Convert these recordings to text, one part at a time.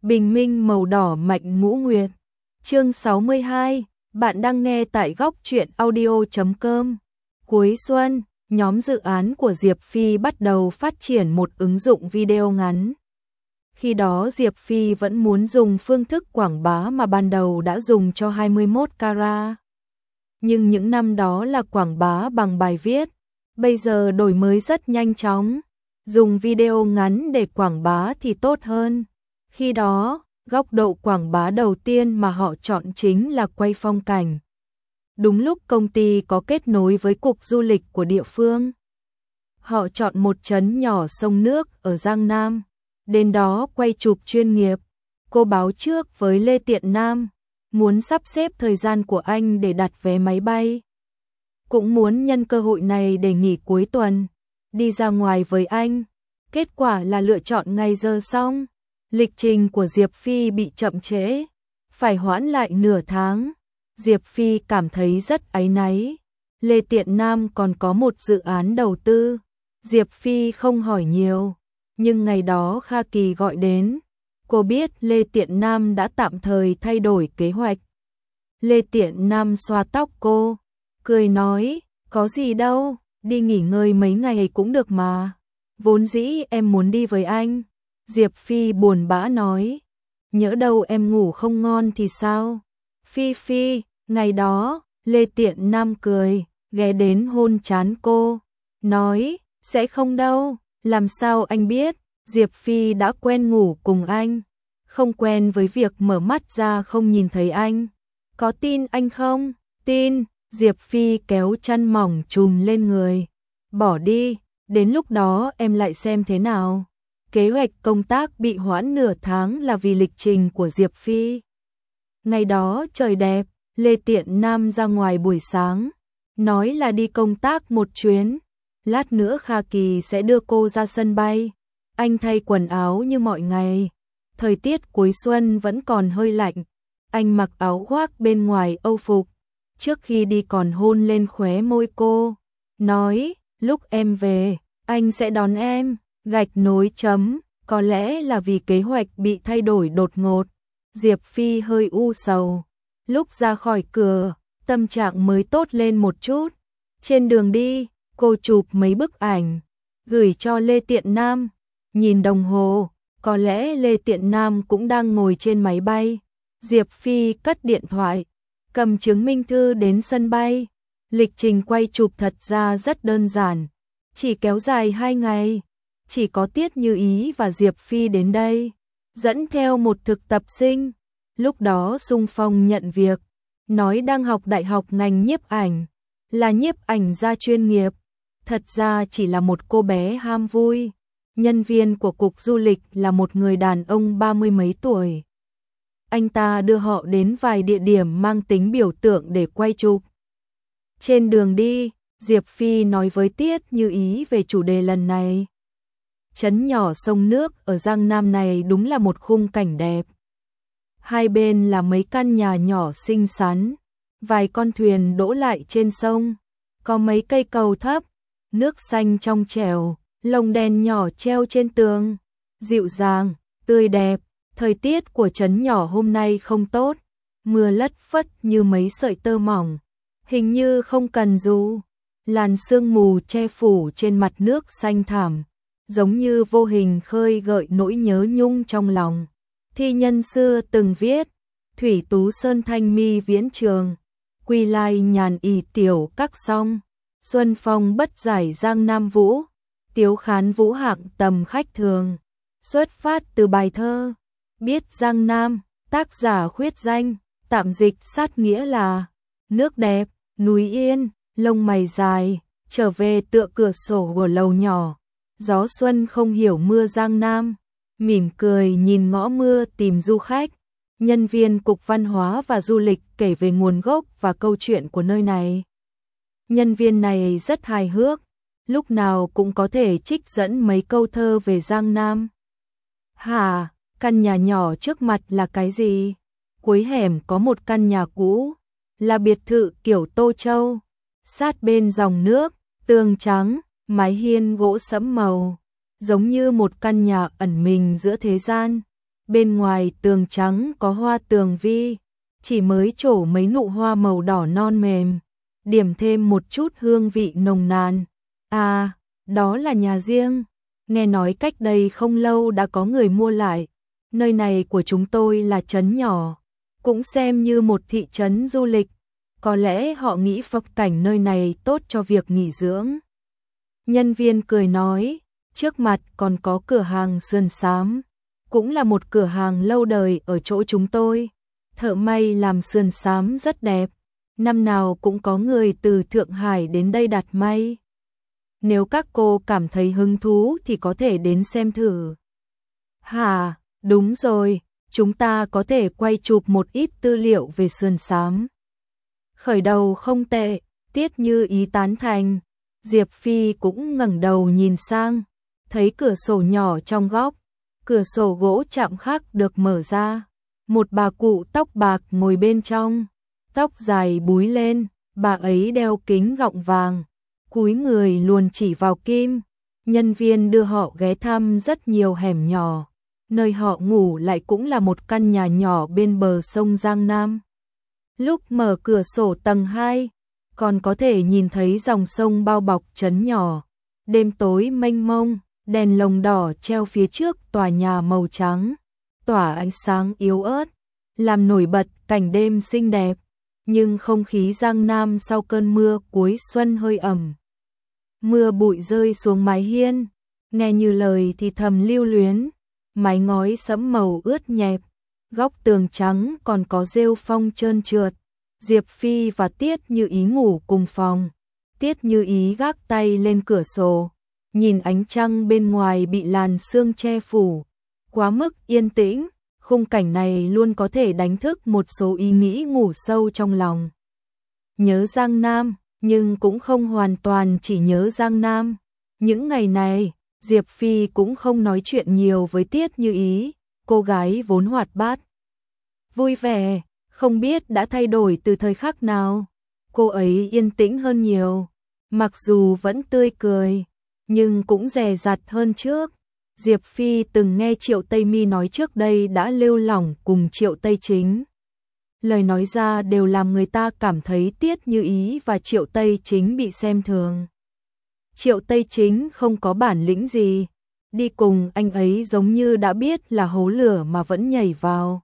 Bình minh màu đỏ mạnh ngũ nguyệt. Chương 62, bạn đang nghe tại góc truyện audio.com. Cuối xuân, nhóm dự án của Diệp Phi bắt đầu phát triển một ứng dụng video ngắn. Khi đó Diệp Phi vẫn muốn dùng phương thức quảng bá mà ban đầu đã dùng cho 21 carat. Nhưng những năm đó là quảng bá bằng bài viết, bây giờ đổi mới rất nhanh chóng. Dùng video ngắn để quảng bá thì tốt hơn. Khi đó, góc độ quảng bá đầu tiên mà họ chọn chính là quay phong cảnh. Đúng lúc công ty có kết nối với cục du lịch của địa phương. Họ chọn một trấn nhỏ sông nước ở Giang Nam. Đến đó quay chụp chuyên nghiệp. Cô báo trước với Lê Tiện Nam, muốn sắp xếp thời gian của anh để đặt vé máy bay. Cũng muốn nhân cơ hội này để nghỉ cuối tuần, đi ra ngoài với anh. Kết quả là lựa chọn ngày giờ xong. Lịch trình của Diệp Phi bị chậm trễ, phải hoãn lại nửa tháng. Diệp Phi cảm thấy rất áy náy. Lê Tiện Nam còn có một dự án đầu tư. Diệp Phi không hỏi nhiều, nhưng ngày đó Kha Kỳ gọi đến. Cô biết Lê Tiện Nam đã tạm thời thay đổi kế hoạch. Lê Tiện Nam xoa tóc cô, cười nói, có gì đâu, đi nghỉ ngơi mấy ngày cũng được mà. Vốn dĩ em muốn đi với anh. Diệp Phi buồn bã nói, nhỡ đâu em ngủ không ngon thì sao? Phi, ngày đó, Lê Tiện Nam cười, ghé đến hôn trán cô, nói, sẽ không đâu, làm sao anh biết? Diệp Phi đã quen ngủ cùng anh, không quen với việc mở mắt ra không nhìn thấy anh. Có tin anh không? Tin. Diệp Phi kéo chăn mỏng trùm lên người, bỏ đi, đến lúc đó em lại xem thế nào. Kế hoạch công tác bị hoãn nửa tháng là vì lịch trình của Diệp Phi. Ngày đó trời đẹp, Lê Tiện Nam ra ngoài buổi sáng, nói là đi công tác một chuyến. Lát nữa Kha Kỳ sẽ đưa cô ra sân bay. Anh thay quần áo như mọi ngày. Thời tiết cuối xuân vẫn còn hơi lạnh. Anh mặc áo khoác bên ngoài âu phục. Trước khi đi còn hôn lên khóe môi cô, nói, lúc em về, anh sẽ đón em. Gạch nối chấm, có lẽ là vì kế hoạch bị thay đổi đột ngột. Diệp Phi hơi u sầu. Lúc ra khỏi cửa, tâm trạng mới tốt lên một chút. Trên đường đi, cô chụp mấy bức ảnh, gửi cho Lê Tiện Nam. Nhìn đồng hồ, có lẽ Lê Tiện Nam cũng đang ngồi trên máy bay. Diệp Phi cất điện thoại, cầm chứng minh thư đến sân bay. Lịch trình quay chụp thật ra rất đơn giản, chỉ kéo dài 2 ngày. Chỉ có Tiết Như Ý và Diệp Phi đến đây, dẫn theo một thực tập sinh. Lúc đó xung phong nhận việc, nói đang học đại học ngành nhiếp ảnh, là nhiếp ảnh gia chuyên nghiệp. Thật ra chỉ là một cô bé ham vui. Nhân viên của cục du lịch là một người đàn ông 30 mấy tuổi. Anh ta đưa họ đến vài địa điểm mang tính biểu tượng để quay chụp. Trên đường đi, Diệp Phi nói với Tiết Như Ý về chủ đề lần này. Trấn nhỏ sông nước ở Giang Nam này đúng là một khung cảnh đẹp. Hai bên là mấy căn nhà nhỏ xinh xắn, vài con thuyền đỗ lại trên sông, có mấy cây cầu thấp, nước xanh trong trẻo, lồng đèn nhỏ treo trên tường, dịu dàng, tươi đẹp. Thời tiết của trấn nhỏ hôm nay không tốt, mưa lất phất như mấy sợi tơ mỏng, hình như không cần dù. Làn sương mù che phủ trên mặt nước xanh thẳm, giống như vô hình khơi gợi nỗi nhớ nhung trong lòng. Thi nhân xưa từng viết, thủy tú sơn thanh mi viễn trường, quy lai nhàn ỷ tiểu các song, xuân phong bất giải Giang Nam vũ, tiếu khán vũ hạng tầm khách thường. Xuất phát từ bài thơ Biết Giang Nam, tác giả khuyết danh, tạm dịch sát nghĩa là nước đẹp, núi yên, lông mày dài, trở về tựa cửa sổ của lầu nhỏ. Gió xuân không hiểu mưa Giang Nam, mỉm cười nhìn ngõ mưa tìm du khách. Nhân viên Cục Văn hóa và Du lịch kể về nguồn gốc và câu chuyện của nơi này. Nhân viên này rất hài hước, lúc nào cũng có thể trích dẫn mấy câu thơ về Giang Nam. Hả, căn nhà nhỏ trước mặt là cái gì? Cuối hẻm có một căn nhà cũ, là biệt thự kiểu Tô Châu, sát bên dòng nước, tường trắng, mái hiên gỗ sẫm màu, giống như một căn nhà ẩn mình giữa thế gian. bên ngoài tường trắng có hoa tường vi, chỉ mới trổ mấy nụ hoa màu đỏ non mềm, điểm thêm một chút hương vị nồng nàn. À, đó là nhà riêng, nghe nói cách đây không lâu đã có người mua lại. Nơi này của chúng tôi là trấn nhỏ, cũng xem như một thị trấn du lịch, có lẽ họ nghĩ phong cảnh nơi này tốt cho việc nghỉ dưỡng. Nhân viên cười nói, trước mặt còn có cửa hàng sườn xám, cũng là một cửa hàng lâu đời ở chỗ chúng tôi. Thợ may làm sườn xám rất đẹp, năm nào cũng có người từ Thượng Hải đến đây đặt may. Nếu các cô cảm thấy hứng thú thì có thể đến xem thử. Hả, đúng rồi, chúng ta có thể quay chụp một ít tư liệu về sườn xám. Khởi đầu không tệ, Tiết Như Ý tán thành. Diệp Phi cũng ngẩng đầu nhìn sang, thấy cửa sổ nhỏ trong góc, cửa sổ gỗ chạm khắc được mở ra. Một bà cụ tóc bạc ngồi bên trong, tóc dài búi lên, bà ấy đeo kính gọng vàng, cúi người luôn chỉ vào kim. Nhân viên đưa họ ghé thăm rất nhiều hẻm nhỏ, nơi họ ngủ lại cũng là một căn nhà nhỏ bên bờ sông Giang Nam. Lúc mở cửa sổ tầng 2, còn có thể nhìn thấy dòng sông bao bọc trấn nhỏ. Đêm tối mênh mông, đèn lồng đỏ treo phía trước tòa nhà màu trắng, tỏa ánh sáng yếu ớt, làm nổi bật cảnh đêm xinh đẹp. Nhưng không khí Giang Nam sau cơn mưa cuối xuân hơi ẩm. Mưa bụi rơi xuống mái hiên, nghe như lời thì thầm lưu luyến. Mái ngói sẫm màu ướt nhẹp, góc tường trắng còn có rêu phong trơn trượt. Diệp Phi và Tiết Như Ý ngủ cùng phòng. Tiết Như Ý gác tay lên cửa sổ, nhìn ánh trăng bên ngoài bị làn sương che phủ, quá mức yên tĩnh. Khung cảnh này luôn có thể đánh thức một số ý nghĩ ngủ sâu trong lòng. Nhớ Giang Nam, nhưng cũng không hoàn toàn chỉ nhớ Giang Nam. Những ngày này, Diệp Phi cũng không nói chuyện nhiều với Tiết Như Ý, cô gái vốn hoạt bát, vui vẻ, không biết đã thay đổi từ thời khắc nào. Cô ấy yên tĩnh hơn nhiều, mặc dù vẫn tươi cười, nhưng cũng dè dặt hơn trước. Diệp Phi từng nghe Triệu Tây Mi nói trước đây đã lêu lỏng cùng Triệu Tây Chính. Lời nói ra đều làm người ta cảm thấy Tiết Như Ý và Triệu Tây Chính bị xem thường. Triệu Tây Chính không có bản lĩnh gì, đi cùng anh ấy giống như đã biết là hố lửa mà vẫn nhảy vào.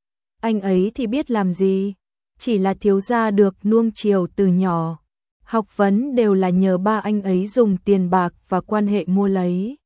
Anh ấy thì biết làm gì, chỉ là thiếu gia được nuông chiều từ nhỏ. Học vấn đều là nhờ ba anh ấy dùng tiền bạc và quan hệ mua lấy.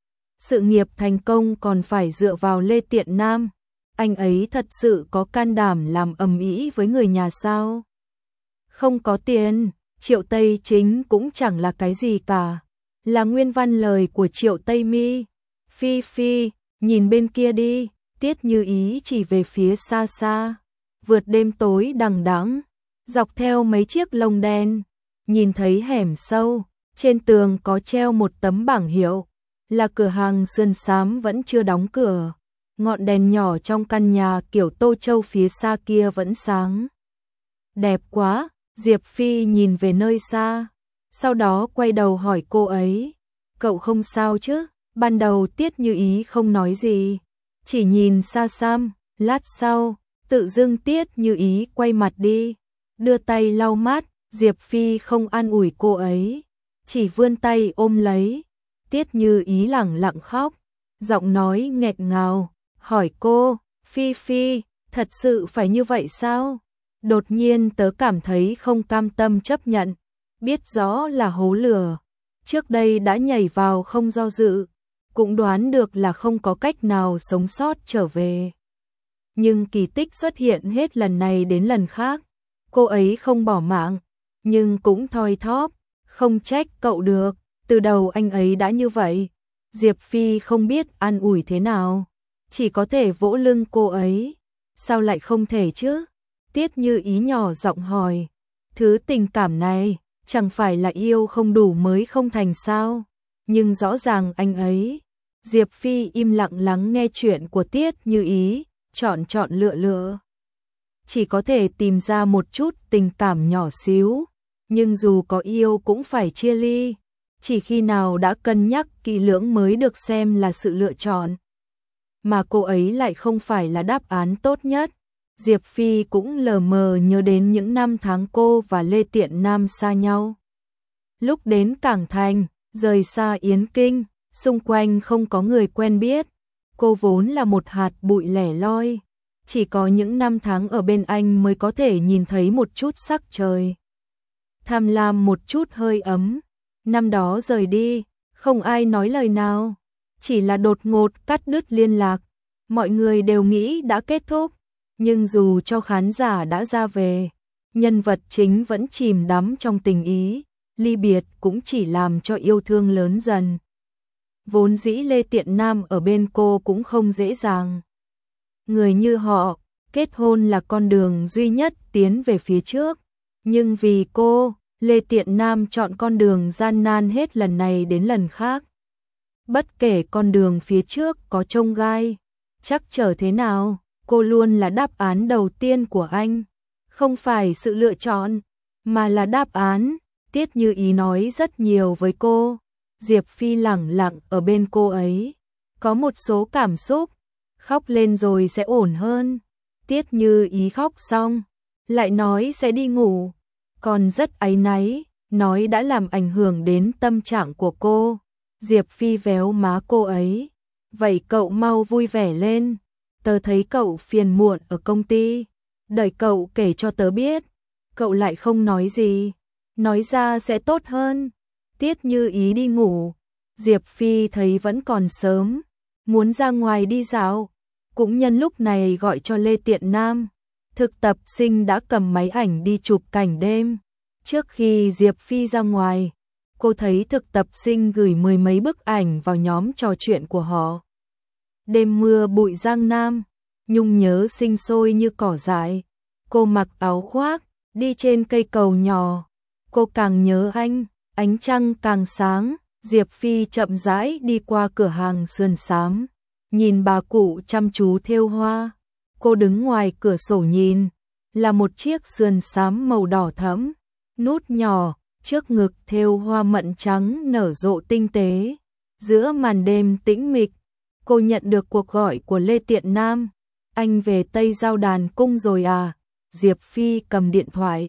Sự nghiệp thành công còn phải dựa vào Lê Tiện Nam. Anh ấy thật sự có can đảm làm ầm ĩ với người nhà sao? Không có tiền, Triệu Tây Chính cũng chẳng là cái gì cả. Là nguyên văn lời của Triệu Tây Mi. Phi Phi, nhìn bên kia đi. Tiết Như Ý chỉ về phía xa xa, vượt đêm tối đằng đẵng, dọc theo mấy chiếc lồng đen, nhìn thấy hẻm sâu, trên tường có treo một tấm bảng hiệu, là cửa hàng sườn xám vẫn chưa đóng cửa. Ngọn đèn nhỏ trong căn nhà kiểu Tô Châu phía xa kia vẫn sáng. Đẹp quá, Diệp Phi nhìn về nơi xa, sau đó quay đầu hỏi cô ấy, cậu không sao chứ? Ban đầu Tiết Như Ý không nói gì, chỉ nhìn xa xăm. Lát sau, tự dưng Tiết Như Ý quay mặt đi, đưa tay lau mắt. Diệp Phi không an ủi cô ấy, chỉ vươn tay ôm lấy. Tiết Như Ý lẳng lặng khóc, giọng nói nghẹt ngào, hỏi cô, Phi Phi, thật sự phải như vậy sao? Đột nhiên tớ cảm thấy không cam tâm chấp nhận, biết rõ là hố lửa, trước đây đã nhảy vào không do dự, cũng đoán được là không có cách nào sống sót trở về. Nhưng kỳ tích xuất hiện hết lần này đến lần khác, cô ấy không bỏ mạng, nhưng cũng thoi thóp, không trách cậu được, từ đầu anh ấy đã như vậy. Diệp Phi không biết an ủi thế nào, chỉ có thể vỗ lưng cô ấy. Sao lại không thể chứ? Tiết Như Ý nhỏ giọng hỏi, thứ tình cảm này, chẳng phải là yêu không đủ mới không thành sao? Nhưng rõ ràng anh ấy. Diệp Phi im lặng lắng nghe chuyện của Tiết Như Ý, chọn lựa lựa. Chỉ có thể tìm ra một chút tình cảm nhỏ xíu, nhưng dù có yêu cũng phải chia ly, chỉ khi nào đã cân nhắc kỹ lưỡng mới được xem là sự lựa chọn. mà cô ấy lại không phải là đáp án tốt nhất. Diệp Phi cũng lờ mờ nhớ đến những năm tháng cô và Lê Tiện Nam xa nhau. Lúc đến Cảng Thành, rời xa Yến Kinh, xung quanh không có người quen biết. Cô vốn là một hạt bụi lẻ loi. Chỉ có những năm tháng ở bên anh mới có thể nhìn thấy một chút sắc trời. Tham lam một chút hơi ấm. Năm đó rời đi, không ai nói lời nào. Chỉ là đột ngột cắt đứt liên lạc. Mọi người đều nghĩ đã kết thúc. Nhưng dù cho khán giả đã ra về, nhân vật chính vẫn chìm đắm trong tình ý. Ly biệt cũng chỉ làm cho yêu thương lớn dần. Vốn dĩ Lê Tiện Nam ở bên cô cũng không dễ dàng. Người như họ, kết hôn là con đường duy nhất tiến về phía trước. Nhưng vì cô, Lê Tiện Nam chọn con đường gian nan hết lần này đến lần khác. Bất kể con đường phía trước có chông gai, chắc trở thế nào, cô luôn là đáp án đầu tiên của anh. Không phải sự lựa chọn, mà là đáp án. Tiết Như Ý nói rất nhiều với cô. Diệp Phi lẳng lặng ở bên cô ấy. Có một số cảm xúc, khóc lên rồi sẽ ổn hơn. Tiết Như Ý khóc xong, lại nói sẽ đi ngủ. Còn rất áy náy, nói đã làm ảnh hưởng đến tâm trạng của cô. Diệp Phi véo má cô ấy. Vậy cậu mau vui vẻ lên. Tớ thấy cậu phiền muộn ở công ty. Đợi cậu kể cho tớ biết. Cậu lại không nói gì. Nói ra sẽ tốt hơn. Tiết Như Ý đi ngủ. Diệp Phi thấy vẫn còn sớm, muốn ra ngoài đi dạo. Cũng nhân lúc này gọi cho Lê Tiện Nam. Thực tập sinh đã cầm máy ảnh đi chụp cảnh đêm. Trước khi Diệp Phi ra ngoài, cô thấy thực tập sinh gửi 10 mấy bức ảnh vào nhóm trò chuyện của họ. Đêm mưa bụi Giang Nam, nhung nhớ sinh sôi như cỏ dại. Cô mặc áo khoác, đi trên cây cầu nhỏ. Cô càng nhớ anh, ánh trăng càng sáng. Diệp Phi chậm rãi đi qua cửa hàng sườn xám, nhìn bà cụ chăm chú thêu hoa. Cô đứng ngoài cửa sổ nhìn, là một chiếc sườn xám màu đỏ thẫm, nút nhỏ, trước ngực thêu hoa mận trắng nở rộ tinh tế. Giữa màn đêm tĩnh mịch, cô nhận được cuộc gọi của Lê Tiện Nam. Anh về Tây Giao Đàn Cung rồi à? Diệp Phi cầm điện thoại,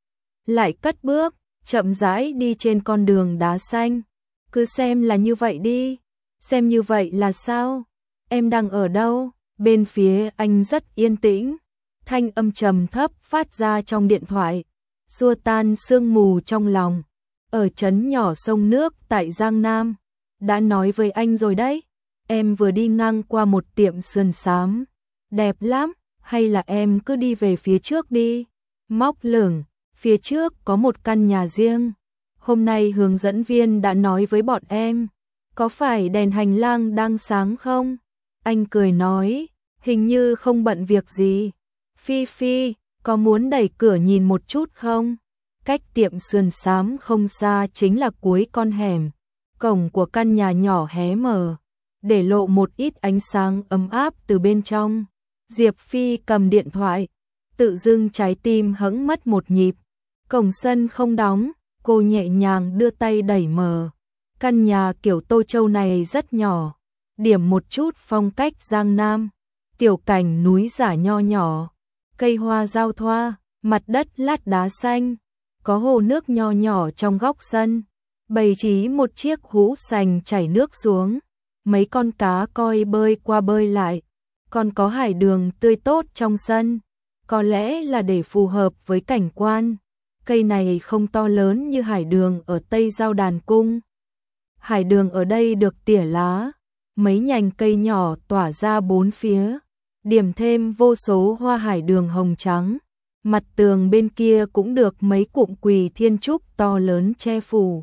lại cất bước, chậm rãi đi trên con đường đá xanh. Cứ xem là như vậy đi. Xem như vậy là sao? Em đang ở đâu? Bên phía anh rất yên tĩnh. Thanh âm trầm thấp phát ra trong điện thoại, xua tan sương mù trong lòng. Ở trấn nhỏ sông nước tại Giang Nam. Đã nói với anh rồi đấy. Em vừa đi ngang qua một tiệm sườn xám. Đẹp lắm. Hay là em cứ đi về phía trước đi. Móc lửng, phía trước có một căn nhà riêng. Hôm nay hướng dẫn viên đã nói với bọn em. Có phải đèn hành lang đang sáng không? Anh cười nói, hình như không bận việc gì. Phi Phi, có muốn đẩy cửa nhìn một chút không? Cách tiệm sườn xám không xa chính là cuối con hẻm. Cổng của căn nhà nhỏ hé mở, để lộ một ít ánh sáng ấm áp từ bên trong. Diệp Phi cầm điện thoại, tự dưng trái tim hững mất một nhịp. Cổng sân không đóng, cô nhẹ nhàng đưa tay đẩy mở. Căn nhà kiểu Tô Châu này rất nhỏ, điểm một chút phong cách Giang Nam. Tiểu cảnh núi giả nho nhỏ, cây hoa giao thoa, mặt đất lát đá xanh. Có hồ nước nho nhỏ trong góc sân, bày trí một chiếc hũ sành chảy nước xuống. Mấy con cá coi bơi qua bơi lại. Còn có hải đường tươi tốt trong sân. Có lẽ là để phù hợp với cảnh quan. Cây này không to lớn như hải đường ở Tây Giao Đàn Cung. Hải đường ở đây được tỉa lá, mấy nhành cây nhỏ tỏa ra bốn phía, điểm thêm vô số hoa hải đường hồng trắng. Mặt tường bên kia cũng được mấy cụm quỳ thiên trúc to lớn che phủ,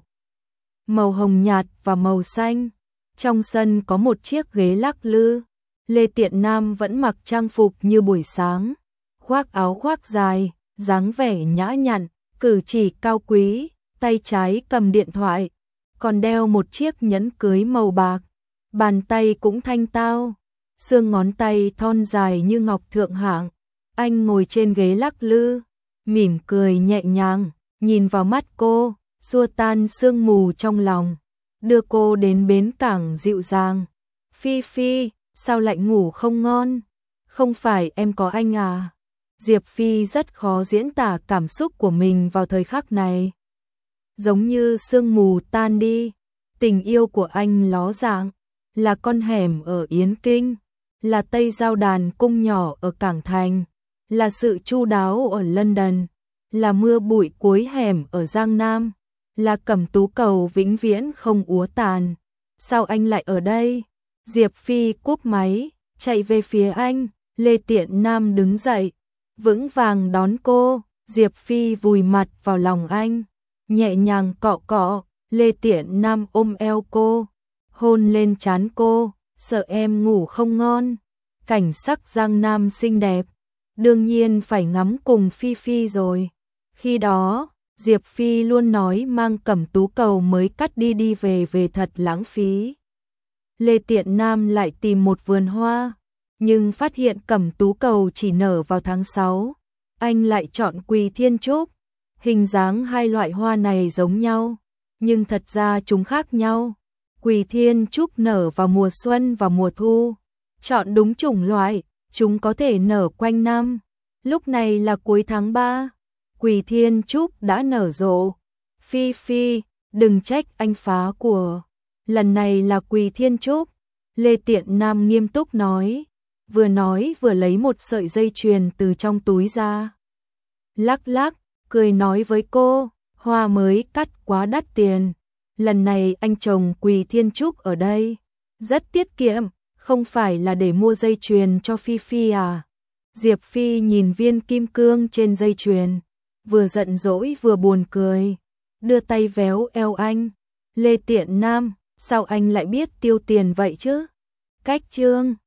màu hồng nhạt và màu xanh. Trong sân có một chiếc ghế lắc lư. Lê Tiện Nam vẫn mặc trang phục như buổi sáng, khoác áo khoác dài, dáng vẻ nhã nhặn, cử chỉ cao quý, tay trái cầm điện thoại, còn đeo một chiếc nhẫn cưới màu bạc. Bàn tay cũng thanh tao, xương ngón tay thon dài như ngọc thượng hạng. Anh ngồi trên ghế lắc lư, mỉm cười nhẹ nhàng, nhìn vào mắt cô, xua tan sương mù trong lòng, đưa cô đến bến cảng dịu dàng. Phi Phi, sao lại ngủ không ngon? Không phải em có anh à? Diệp Phi rất khó diễn tả cảm xúc của mình vào thời khắc này. Giống như sương mù tan đi, tình yêu của anh ló dạng, là con hẻm ở Yến Kinh, là Tây Giao Đàn cung nhỏ ở Cảng Thành, là sự chu đáo ở London, là mưa bụi cuối hẻm ở Giang Nam, là Cẩm Tú Cầu vĩnh viễn không úa tàn. Sao anh lại ở đây? Diệp Phi cúp máy, chạy về phía anh, Lê Tiện Nam đứng dậy, vững vàng đón cô. Diệp Phi vùi mặt vào lòng anh, nhẹ nhàng cọ cọ. Lê Tiện Nam ôm eo cô, hôn lên trán cô, sợ em ngủ không ngon. Cảnh sắc Giang Nam xinh đẹp, đương nhiên phải ngắm cùng Phi Phi rồi. Khi đó, Diệp Phi luôn nói mang Cẩm Tú Cầu mới cắt đi về thật lãng phí. Lê Tiện Nam lại tìm một vườn hoa, nhưng phát hiện Cẩm Tú Cầu chỉ nở vào tháng 6. Anh lại chọn Quỳ Thiên Trúc. Hình dáng hai loại hoa này giống nhau, nhưng thật ra chúng khác nhau. Quỳ Thiên Trúc nở vào mùa xuân và mùa thu. Chọn đúng chủng loại, chúng có thể nở quanh năm. Lúc này là cuối tháng 3, Quỳ Thiên Trúc đã nở rộ. Phi Phi, đừng trách anh phá của. Lần này là Quỳ Thiên Trúc. Lê Tiện Nam nghiêm túc nói vừa lấy một sợi dây chuyền từ trong túi ra. Lắc lắc, cười nói với cô, hoa mới cắt quá đắt tiền. Lần này anh trồng Quỳ Thiên Trúc ở đây, rất tiết kiệm, không phải là để mua dây chuyền cho Phi Phi à? Diệp Phi nhìn viên kim cương trên dây chuyền, vừa giận dỗi vừa buồn cười, đưa tay véo eo anh. Lê Tiện Nam, sao anh lại biết tiêu tiền vậy chứ? Cách chương